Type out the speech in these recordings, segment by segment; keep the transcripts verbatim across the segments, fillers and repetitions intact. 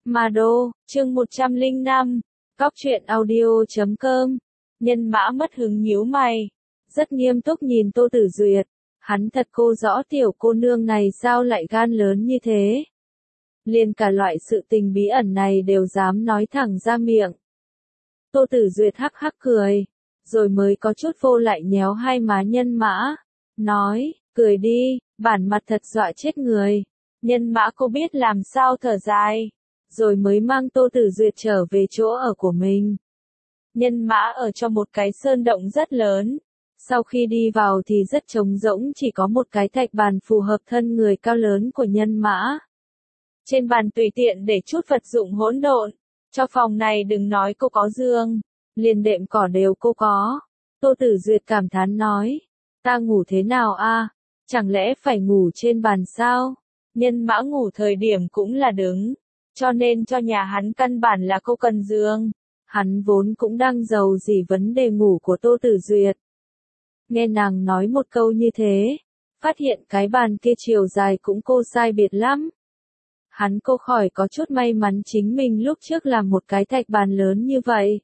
Ma Đô, chương một trăm lẻ năm, Cóc truyện audio chấm com. Nhân Mã mất hứng nhíu mày, rất nghiêm túc nhìn Tô Tử Duyệt, hắn thật cô rõ tiểu cô nương này sao lại gan lớn như thế. Liền cả loại sự tình bí ẩn này đều dám nói thẳng ra miệng. Tô Tử Duyệt hắc hắc cười, rồi mới có chút vô lại nhéo hai má Nhân Mã, nói, cười đi, bản mặt thật dọa chết người. Nhân Mã cô biết làm sao thở dài, rồi mới mang Tô Tử Duyệt trở về chỗ ở của mình. Nhân Mã ở trong một cái sơn động rất lớn, sau khi đi vào thì rất trống rỗng, chỉ có một cái thạch bàn phù hợp thân người cao lớn của Nhân Mã. Trên bàn tùy tiện để chút vật dụng hỗn độn, cho phòng này đừng nói cô có giường, liền đệm cỏ đều cô có. Tô Tử Duyệt cảm thán nói, ta ngủ thế nào a? Chẳng lẽ phải ngủ trên bàn sao? Nhân Mã ngủ thời điểm cũng là đứng, cho nên cho nhà hắn căn bản là cô cần giường. Hắn vốn cũng đang giàu gì vấn đề ngủ của Tô Tử Duyệt. Nghe nàng nói một câu như thế, phát hiện cái bàn kia chiều dài cũng cô sai biệt lắm. Hắn cô khỏi có chút may mắn chính mình lúc trước làm một cái thạch bàn lớn như vậy.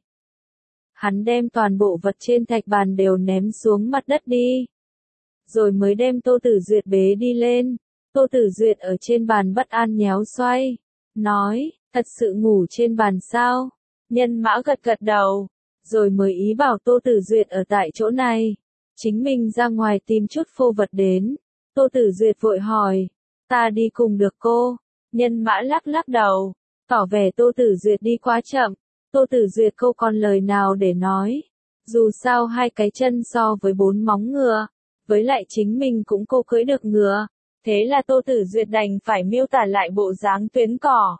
Hắn đem toàn bộ vật trên thạch bàn đều ném xuống mặt đất đi. Rồi mới đem Tô Tử Duyệt bế đi lên. Tô Tử Duyệt ở trên bàn bất an nhéo xoay, nói, thật sự ngủ trên bàn sao? Nhân Mã gật gật đầu, rồi mới ý bảo Tô Tử Duyệt ở tại chỗ này. Chính mình ra ngoài tìm chút phô vật đến. Tô Tử Duyệt vội hỏi, ta đi cùng được cô? Nhân Mã lắc lắc đầu, tỏ vẻ Tô Tử Duyệt đi quá chậm. Tô Tử Duyệt cô còn lời nào để nói. Dù sao hai cái chân so với bốn móng ngựa, với lại chính mình cũng cô cưỡi được ngựa. Thế là Tô Tử Duyệt đành phải miêu tả lại bộ dáng tuyến cỏ.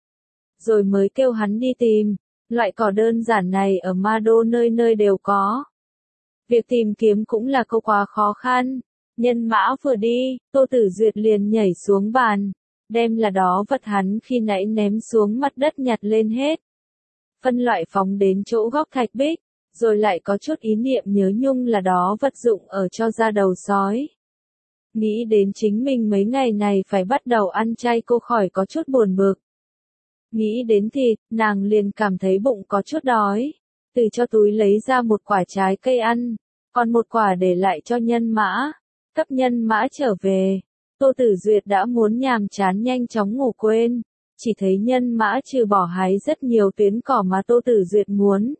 Rồi mới kêu hắn đi tìm. Loại cỏ đơn giản này ở Ma Đô nơi nơi đều có. Việc tìm kiếm cũng là câu quá khó khăn. Nhân Mã vừa đi, Tô Tử Duyệt liền nhảy xuống bàn, đem là đó vật hắn khi nãy ném xuống mặt đất nhặt lên hết. Phân loại phóng đến chỗ góc thạch bích, rồi lại có chút ý niệm nhớ nhung là đó vật dụng ở cho ra đầu sói. Nghĩ đến chính mình mấy ngày này phải bắt đầu ăn chay, cô khỏi có chút buồn bực. Nghĩ đến thịt, nàng liền cảm thấy bụng có chút đói. Từ cho túi lấy ra một quả trái cây ăn, còn một quả để lại cho Nhân Mã. Cấp Nhân Mã trở về, Tô Tử Duyệt đã muốn nhàm chán nhanh chóng ngủ quên. Chỉ thấy Nhân Mã trừ bỏ hái rất nhiều tuyến cỏ mà Tô Tử Duyệt muốn,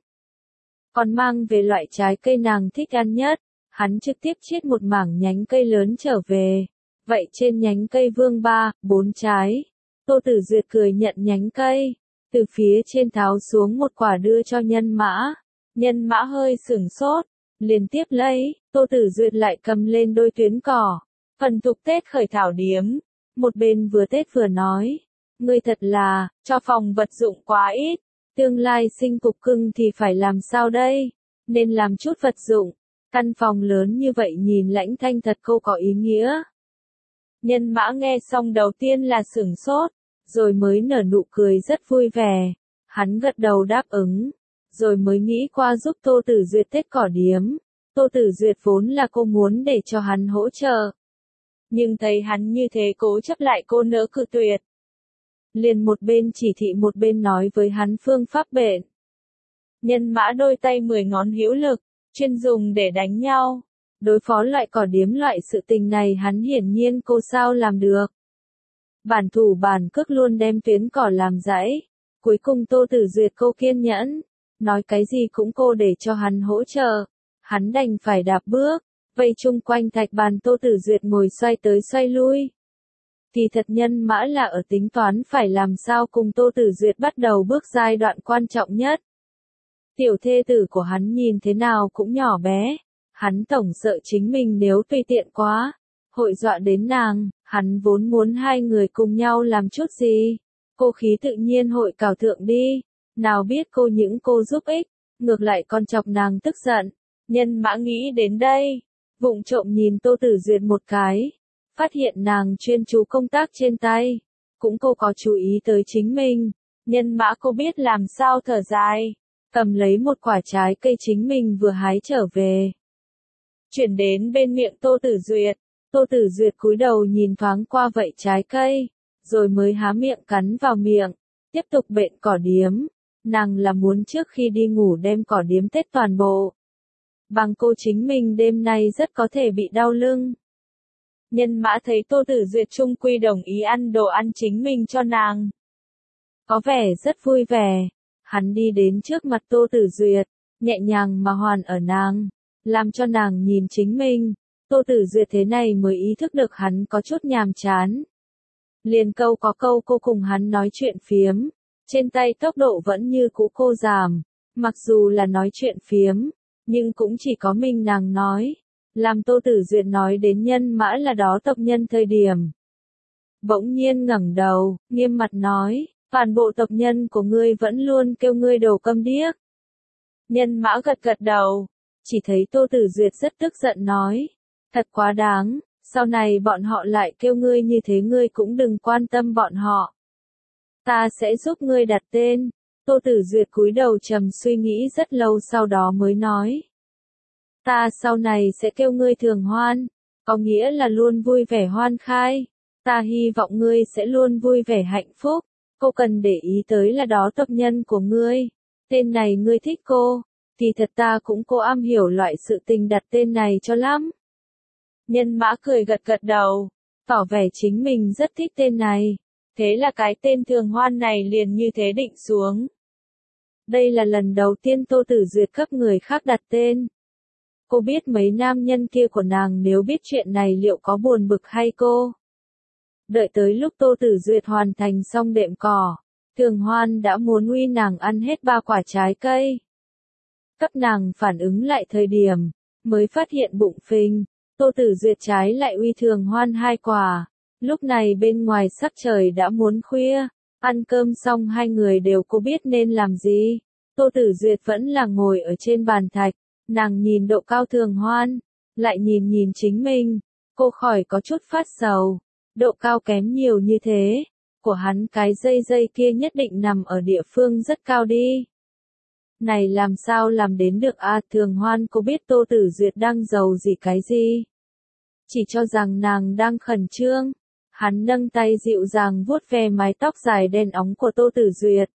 còn mang về loại trái cây nàng thích ăn nhất. Hắn trực tiếp chiết một mảng nhánh cây lớn trở về. Vậy trên nhánh cây vương ba, bốn trái. Tô Tử Duyệt cười nhận nhánh cây, từ phía trên tháo xuống một quả đưa cho Nhân Mã. Nhân Mã hơi sửng sốt, liền tiếp lấy. Tô Tử Duyệt lại cầm lên đôi tuyến cỏ. Phần tục Tết khởi thảo điếm. Một bên vừa Tết vừa nói, ngươi thật là, cho phòng vật dụng quá ít. Tương lai sinh cục cưng thì phải làm sao đây? Nên làm chút vật dụng. Căn phòng lớn như vậy nhìn lãnh thanh thật cô có ý nghĩa. Nhân Mã nghe xong đầu tiên là sửng sốt, rồi mới nở nụ cười rất vui vẻ. Hắn gật đầu đáp ứng, rồi mới nghĩ qua giúp Tô Tử Duyệt Tết cỏ điếm. Tô Tử Duyệt vốn là cô muốn để cho hắn hỗ trợ. Nhưng thấy hắn như thế cố chấp lại cô nỡ cự tuyệt. Liền một bên chỉ thị một bên nói với hắn phương pháp bệnh. Nhân Mã đôi tay mười ngón hữu lực, chuyên dùng để đánh nhau. Đối phó loại cỏ điếm loại sự tình này hắn hiển nhiên cô sao làm được. Bản thủ bản cước luôn đem tuyến cỏ làm dãy. Cuối cùng Tô Tử Duyệt cô kiên nhẫn, nói cái gì cũng cô để cho hắn hỗ trợ. Hắn đành phải đạp bước, vây chung quanh thạch bàn. Tô Tử Duyệt ngồi xoay tới xoay lui. Thì thật Nhân Mã là ở tính toán phải làm sao cùng Tô Tử Duyệt bắt đầu bước giai đoạn quan trọng nhất. Tiểu thê tử của hắn nhìn thế nào cũng nhỏ bé. Hắn tổng sợ chính mình nếu tùy tiện quá, hội dọa đến nàng. Hắn vốn muốn hai người cùng nhau làm chút gì. Cô khí tự nhiên hội cào thượng đi. Nào biết cô những cô giúp ích, ngược lại còn chọc nàng tức giận. Nhân Mã nghĩ đến đây, vụng trộm nhìn Tô Tử Duyệt một cái. Phát hiện nàng chuyên chú công tác trên tay. Cũng cô có chú ý tới chính mình. Nhân Mã cô biết làm sao thở dài. Cầm lấy một quả trái cây chính mình vừa hái trở về. Chuyển đến bên miệng Tô Tử Duyệt. Tô Tử Duyệt cúi đầu nhìn thoáng qua vậy trái cây. Rồi mới há miệng cắn vào miệng. Tiếp tục bện cỏ điếm, nàng là muốn trước khi đi ngủ đem cỏ điếm tết toàn bộ. Bằng cô chính mình đêm nay rất có thể bị đau lưng. Nhân Mã thấy Tô Tử Duyệt trung quy đồng ý ăn đồ ăn chính mình cho nàng. Có vẻ rất vui vẻ, hắn đi đến trước mặt Tô Tử Duyệt, nhẹ nhàng mà hoàn ở nàng, làm cho nàng nhìn chính mình. Tô Tử Duyệt thế này mới ý thức được hắn có chút nhàm chán. Liền câu có câu cô cùng hắn nói chuyện phiếm, trên tay tốc độ vẫn như cũ cô giảm, mặc dù là nói chuyện phiếm, nhưng cũng chỉ có mình nàng nói, làm Tô Tử Duyệt nói đến Nhân Mã là đó tộc nhân thời điểm. Bỗng nhiên ngẩng đầu, nghiêm mặt nói, toàn bộ tộc nhân của ngươi vẫn luôn kêu ngươi đồ câm điếc. Nhân Mã gật gật đầu, chỉ thấy Tô Tử Duyệt rất tức giận nói, thật quá đáng, sau này bọn họ lại kêu ngươi như thế ngươi cũng đừng quan tâm bọn họ. Ta sẽ giúp ngươi đặt tên. Tô Tử Duyệt cúi đầu trầm suy nghĩ rất lâu sau đó mới nói. Ta sau này sẽ kêu ngươi Thường Hoan, có nghĩa là luôn vui vẻ hoan khai. Ta hy vọng ngươi sẽ luôn vui vẻ hạnh phúc. Cô cần để ý tới là đó tộc nhân của ngươi. Tên này ngươi thích cô, thì thật ta cũng cô am hiểu loại sự tình đặt tên này cho lắm. Nhân Mã cười gật gật đầu, tỏ vẻ chính mình rất thích tên này. Thế là cái tên Thường Hoan này liền như thế định xuống. Đây là lần đầu tiên Tô Tử Duyệt cấp người khác đặt tên. Cô biết mấy nam nhân kia của nàng nếu biết chuyện này liệu có buồn bực hay cô. Đợi tới lúc Tô Tử Duyệt hoàn thành xong đệm cỏ, Thường Hoan đã muốn uy nàng ăn hết ba quả trái cây. Cấp nàng phản ứng lại thời điểm, mới phát hiện bụng phình, Tô Tử Duyệt trái lại uy Thường Hoan hai quả. Lúc này bên ngoài sắc trời đã muốn khuya, ăn cơm xong hai người đều có biết nên làm gì. Tô Tử Duyệt vẫn là ngồi ở trên bàn thạch, nàng nhìn độ cao Thường Hoan, lại nhìn nhìn chính mình, cô khỏi có chút phát sầu. Độ cao kém nhiều như thế, của hắn cái dây dây kia nhất định nằm ở địa phương rất cao đi. Này làm sao làm đến được à? Thường Hoan cô biết Tô Tử Duyệt đang giàu gì cái gì. Chỉ cho rằng nàng đang khẩn trương. Hắn nâng tay dịu dàng vuốt ve mái tóc dài đen óng của Tô Tử Duyệt.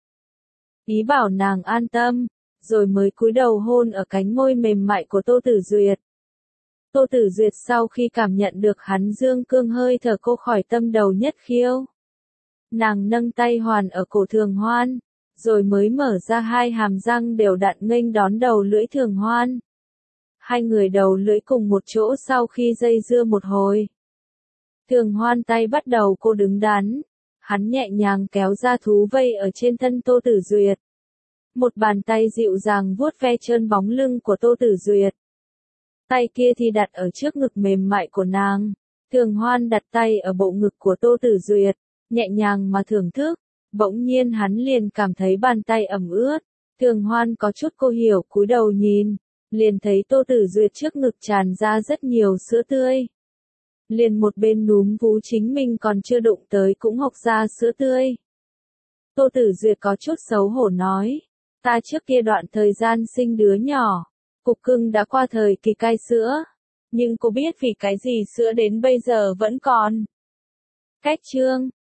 Ý bảo nàng an tâm, rồi mới cúi đầu hôn ở cánh môi mềm mại của Tô Tử Duyệt. Tô Tử Duyệt sau khi cảm nhận được hắn dương cương hơi thở cô khỏi tâm đầu nhất khiêu. Nàng nâng tay hoàn ở cổ Thường Hoan, rồi mới mở ra hai hàm răng đều đặn nghênh đón đầu lưỡi Thường Hoan. Hai người đầu lưỡi cùng một chỗ sau khi dây dưa một hồi. Thường Hoan tay bắt đầu cô đứng đắn, hắn nhẹ nhàng kéo ra thú vây ở trên thân Tô Tử Duyệt. Một bàn tay dịu dàng vuốt ve trơn bóng lưng của Tô Tử Duyệt. Tay kia thì đặt ở trước ngực mềm mại của nàng. Thường Hoan đặt tay ở bộ ngực của Tô Tử Duyệt, nhẹ nhàng mà thưởng thức. Bỗng nhiên hắn liền cảm thấy bàn tay ẩm ướt. Thường Hoan có chút cô hiểu cúi đầu nhìn, liền thấy Tô Tử Duyệt trước ngực tràn ra rất nhiều sữa tươi. Liền một bên núm vú chính mình còn chưa đụng tới cũng hộc ra sữa tươi. Tô Tử Duyệt có chút xấu hổ nói, ta trước kia đoạn thời gian sinh đứa nhỏ, cục cưng đã qua thời kỳ cai sữa, nhưng cô biết vì cái gì sữa đến bây giờ vẫn còn. Cách chương